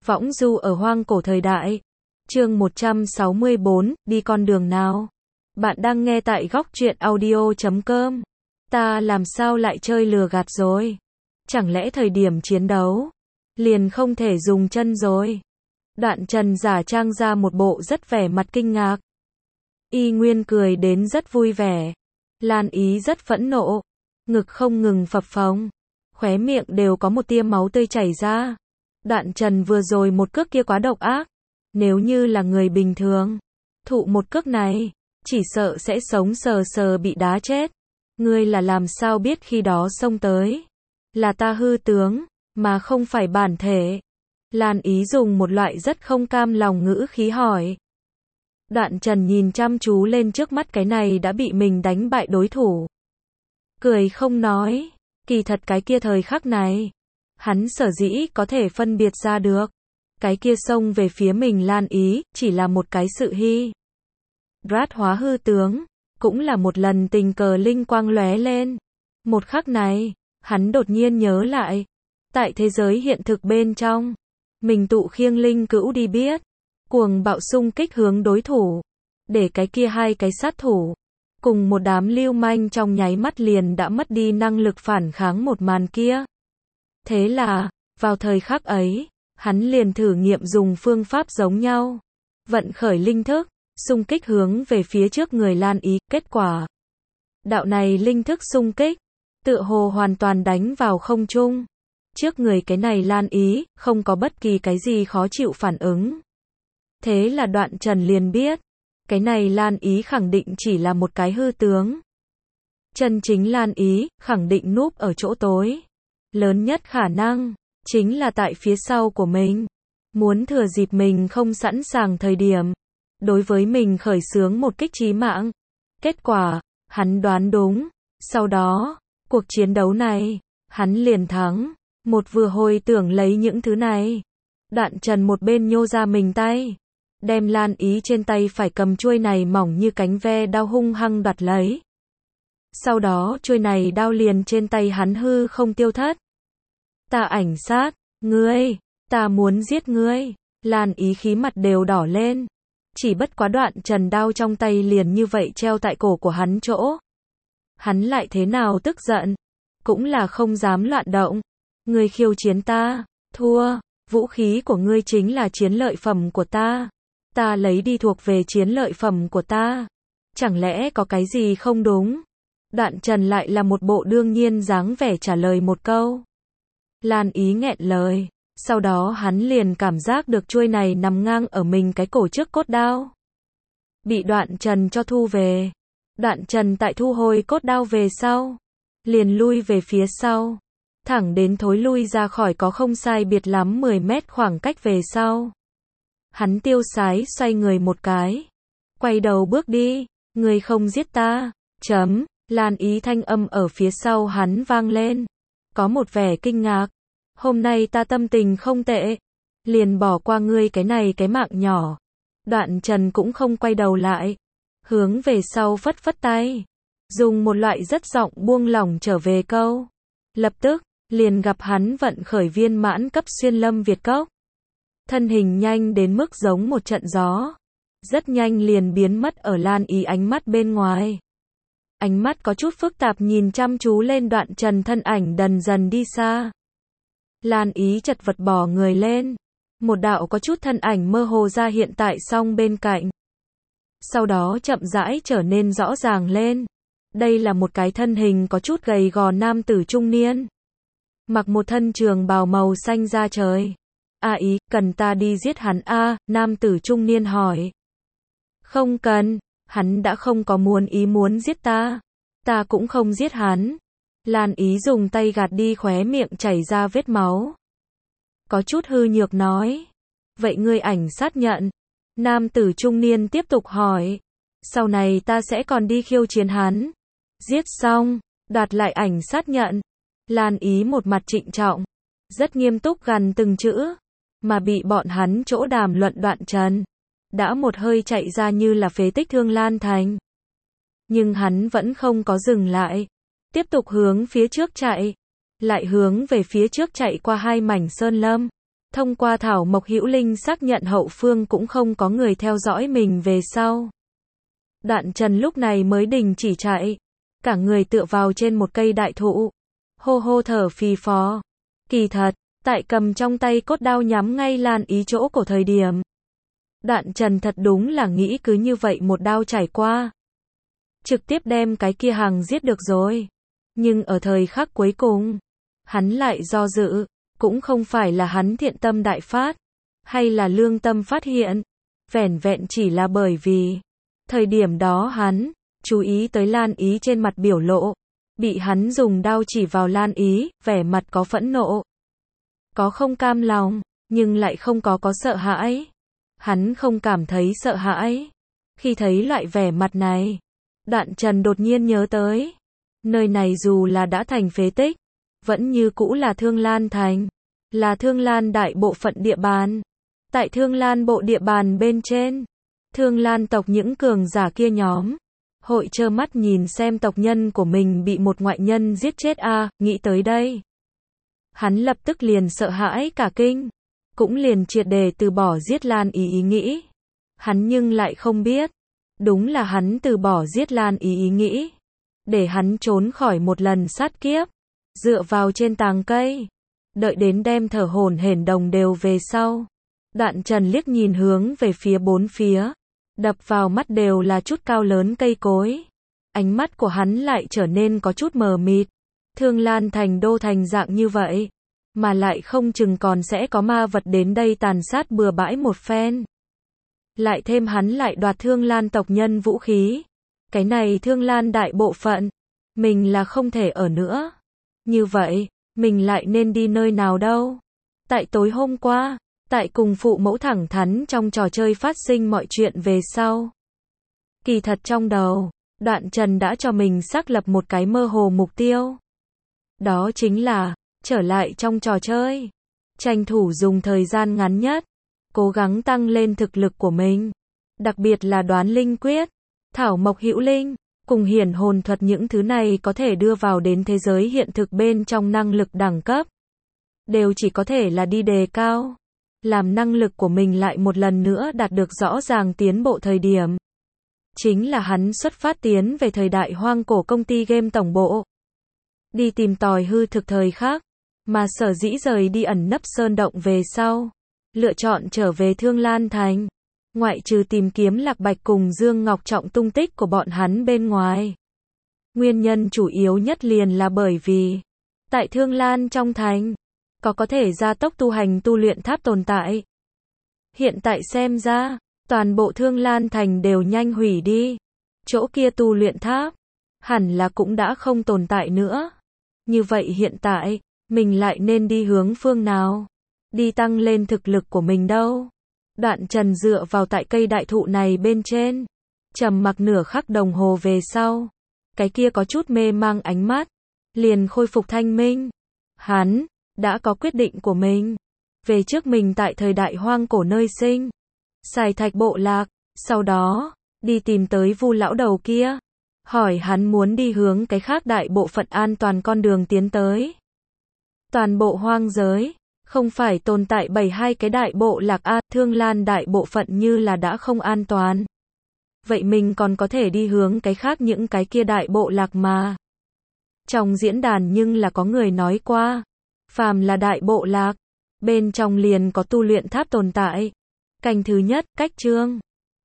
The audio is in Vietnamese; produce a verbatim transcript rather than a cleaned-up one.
Võng du ở hoang cổ thời đại. Chương một trăm sáu mươi bốn, đi con đường nào? Bạn đang nghe tại góc truyện audio chấm com. Ta làm sao lại chơi lừa gạt rồi? Chẳng lẽ thời điểm chiến đấu, liền không thể dùng chân rồi? Đoạn Trần giả trang ra một bộ rất vẻ mặt kinh ngạc. Y Nguyên cười đến rất vui vẻ. Lan Ý rất phẫn nộ. Ngực không ngừng phập phồng. Khóe miệng đều có một tia máu tươi chảy ra. Đoạn Trần vừa rồi một cước kia quá độc ác. Nếu như là người bình thường, thụ một cước này, chỉ sợ sẽ sống sờ sờ bị đá chết. Ngươi là làm sao biết khi đó xông tới? Là ta hư tướng, mà không phải bản thể. Lan Ý dùng một loại rất không cam lòng ngữ khí hỏi. Đoạn Trần nhìn chăm chú lên trước mắt cái này đã bị mình đánh bại đối thủ. Cười không nói, kỳ thật cái kia thời khắc này, hắn sở dĩ có thể phân biệt ra được. Cái kia xông về phía mình Lan Ý, chỉ là một cái sự hy. Rát hóa hư tướng, cũng là một lần tình cờ linh quang lóe lên. Một khắc này, hắn đột nhiên nhớ lại. Tại thế giới hiện thực bên trong, mình tụ khiêng linh cữu đi biết. Cuồng bạo xung kích hướng đối thủ. Để cái kia hai cái sát thủ. Cùng một đám lưu manh trong nháy mắt liền đã mất đi năng lực phản kháng một màn kia. Thế là, vào thời khắc ấy, hắn liền thử nghiệm dùng phương pháp giống nhau. Vận khởi linh thức, xung kích hướng về phía trước người Lan Ý, kết quả. Đạo này linh thức xung kích, tựa hồ hoàn toàn đánh vào không trung. Trước người cái này Lan Ý, không có bất kỳ cái gì khó chịu phản ứng. Thế là Đoạn Trần liền biết, cái này Lan Ý khẳng định chỉ là một cái hư tướng. Chân chính Lan Ý, khẳng định núp ở chỗ tối. Lớn nhất khả năng, chính là tại phía sau của mình. Muốn thừa dịp mình không sẵn sàng thời điểm. Đối với mình khởi xướng một kích chí mạng. Kết quả, hắn đoán đúng. Sau đó, cuộc chiến đấu này, hắn liền thắng. Một vừa hồi tưởng lấy những thứ này. Đoạn Trần một bên nhô ra mình tay. Đem Lan Ý trên tay phải cầm chuôi này mỏng như cánh ve đao hung hăng đoạt lấy. Sau đó chuôi này đao liền trên tay hắn hư không tiêu thất. Ta ảnh sát, ngươi, ta muốn giết ngươi. Lan Ý khí mặt đều đỏ lên. Chỉ bất quá Đoạn Trần đao trong tay liền như vậy treo tại cổ của hắn chỗ. Hắn lại thế nào tức giận, cũng là không dám loạn động. Ngươi khiêu chiến ta, thua, vũ khí của ngươi chính là chiến lợi phẩm của ta. Ta lấy đi thuộc về chiến lợi phẩm của ta. Chẳng lẽ có cái gì không đúng? Đoạn Trần lại là một bộ đương nhiên dáng vẻ trả lời một câu. Lan Ý nghẹn lời. Sau đó hắn liền cảm giác được chuôi này nằm ngang ở mình cái cổ trước cốt đao. Bị Đoạn Trần cho thu về. Đoạn Trần tại thu hồi cốt đao về sau. Liền lui về phía sau. Thẳng đến thối lui ra khỏi có không sai biệt lắm mười mét khoảng cách về sau. Hắn tiêu sái xoay người một cái. Quay đầu bước đi. Người không giết ta. Chấm. Lan Ý thanh âm ở phía sau hắn vang lên. Có một vẻ kinh ngạc. Hôm nay ta tâm tình không tệ. Liền bỏ qua ngươi cái này cái mạng nhỏ. Đoạn Trần cũng không quay đầu lại. Hướng về sau phất phất tay. Dùng một loại rất giọng buông lỏng trở về câu. Lập tức, liền gặp hắn vận khởi viên mãn cấp xuyên lâm Việt cốc. Thân hình nhanh đến mức giống một trận gió. Rất nhanh liền biến mất ở Lan Ý ánh mắt bên ngoài. Ánh mắt có chút phức tạp nhìn chăm chú lên Đoạn Trần thân ảnh dần dần đi xa. Lan Ý chật vật bò người lên. Một đạo có chút thân ảnh mơ hồ ra hiện tại song bên cạnh. Sau đó chậm rãi trở nên rõ ràng lên. Đây là một cái thân hình có chút gầy gò nam tử trung niên. Mặc một thân trường bào màu xanh da trời. A Ý, cần ta đi giết hắn a? Nam tử trung niên hỏi. Không cần, hắn đã không có muốn ý muốn giết ta. Ta cũng không giết hắn. Lan Ý dùng tay gạt đi khóe miệng chảy ra vết máu. Có chút hư nhược nói. Vậy ngươi ảnh sát nhận? Nam tử trung niên tiếp tục hỏi. Sau này ta sẽ còn đi khiêu chiến hắn. Giết xong, đoạt lại ảnh sát nhận. Lan Ý một mặt trịnh trọng. Rất nghiêm túc gằn từng chữ. Mà bị bọn hắn chỗ đàm luận Đoạn Trần. Đã một hơi chạy ra như là phế tích Thương Lan Thành. Nhưng hắn vẫn không có dừng lại. Tiếp tục hướng phía trước chạy. Lại hướng về phía trước chạy qua hai mảnh sơn lâm. Thông qua Thảo Mộc Hữu Linh xác nhận hậu phương cũng không có người theo dõi mình về sau. Đạn Trần lúc này mới đình chỉ chạy. Cả người tựa vào trên một cây đại thụ. Hô hô thở phì phò. Kỳ thật, tại cầm trong tay cốt đao nhắm ngay Lan Ý chỗ cổ thời điểm. Đạn Trần thật đúng là nghĩ cứ như vậy một đao chảy qua. Trực tiếp đem cái kia hàng giết được rồi. Nhưng ở thời khắc cuối cùng, hắn lại do dự. Cũng không phải là hắn thiện tâm đại phát, hay là lương tâm phát hiện. Vẻn vẹn chỉ là bởi vì, thời điểm đó hắn, chú ý tới Lan Ý trên mặt biểu lộ. Bị hắn dùng đao chỉ vào Lan Ý, vẻ mặt có phẫn nộ. Có không cam lòng, nhưng lại không có có sợ hãi. Hắn không cảm thấy sợ hãi. Khi thấy loại vẻ mặt này, Đạn Trần đột nhiên nhớ tới. Nơi này dù là đã thành phế tích, vẫn như cũ là Thương Lan Thành. Là Thương Lan đại bộ phận địa bàn. Tại Thương Lan bộ địa bàn bên trên, Thương Lan tộc những cường giả kia nhóm. Hội trơ mắt nhìn xem tộc nhân của mình bị một ngoại nhân giết chết a à, nghĩ tới đây. Hắn lập tức liền sợ hãi cả kinh. Cũng liền triệt đề từ bỏ giết Lan Ý ý nghĩ. Hắn nhưng lại không biết. Đúng là hắn từ bỏ giết Lan Ý ý nghĩ. Để hắn trốn khỏi một lần sát kiếp. Dựa vào trên tàng cây. Đợi đến đem thở hổn hển đồng đều về sau. Đạn Trần liếc nhìn hướng về phía bốn phía. Đập vào mắt đều là chút cao lớn cây cối. Ánh mắt của hắn lại trở nên có chút mờ mịt. Thương Lan thành đô thành dạng như vậy. Mà lại không chừng còn sẽ có ma vật đến đây tàn sát bừa bãi một phen. Lại thêm hắn lại đoạt Thương Lan tộc nhân vũ khí. Cái này Thương Lan đại bộ phận. Mình là không thể ở nữa. Như vậy, mình lại nên đi nơi nào đâu? Tại tối hôm qua, tại cùng phụ mẫu thẳng thắn trong trò chơi phát sinh mọi chuyện về sau. Kỳ thật trong đầu, Đạn Trần đã cho mình xác lập một cái mơ hồ mục tiêu. Đó chính là, trở lại trong trò chơi. Tranh thủ dùng thời gian ngắn nhất. Cố gắng tăng lên thực lực của mình. Đặc biệt là đoán linh quyết, Thảo Mộc Hữu Linh, cùng hiển hồn thuật những thứ này có thể đưa vào đến thế giới hiện thực bên trong năng lực đẳng cấp. Đều chỉ có thể là đi đề cao. Làm năng lực của mình lại một lần nữa đạt được rõ ràng tiến bộ thời điểm. Chính là hắn xuất phát tiến về thời đại hoang cổ công ty game tổng bộ. Đi tìm tòi hư thực thời khác. Mà sở dĩ rời đi ẩn nấp sơn động về sau. Lựa chọn trở về Thương Lan Thành. Ngoại trừ tìm kiếm Lạc Bạch cùng Dương Ngọc Trọng tung tích của bọn hắn bên ngoài. Nguyên nhân chủ yếu nhất liền là bởi vì, tại Thương Lan trong thành, có có thể gia tốc tu hành tu luyện tháp tồn tại. Hiện tại xem ra, toàn bộ Thương Lan thành đều nhanh hủy đi. Chỗ kia tu luyện tháp, hẳn là cũng đã không tồn tại nữa. Như vậy hiện tại, mình lại nên đi hướng phương nào? Đi tăng lên thực lực của mình đâu? Đạn Trần dựa vào tại cây đại thụ này bên trên. Trầm mặc nửa khắc đồng hồ về sau. Cái kia có chút mê mang ánh mắt. Liền khôi phục thanh minh. Hắn, đã có quyết định của mình. Về trước mình tại thời đại hoang cổ nơi sinh. Xài thạch bộ lạc. Sau đó, đi tìm tới Vu lão đầu kia. Hỏi hắn muốn đi hướng cái khác đại bộ phận an toàn con đường tiến tới. Toàn bộ hoang giới. Không phải tồn tại bảy hai cái đại bộ lạc A, Thương Lan đại bộ phận như là đã không an toàn. Vậy mình còn có thể đi hướng cái khác những cái kia đại bộ lạc mà. Trong diễn đàn nhưng là có người nói qua. Phàm là đại bộ lạc. Bên trong liền có tu luyện tháp tồn tại. Canh thứ nhất, cách chương.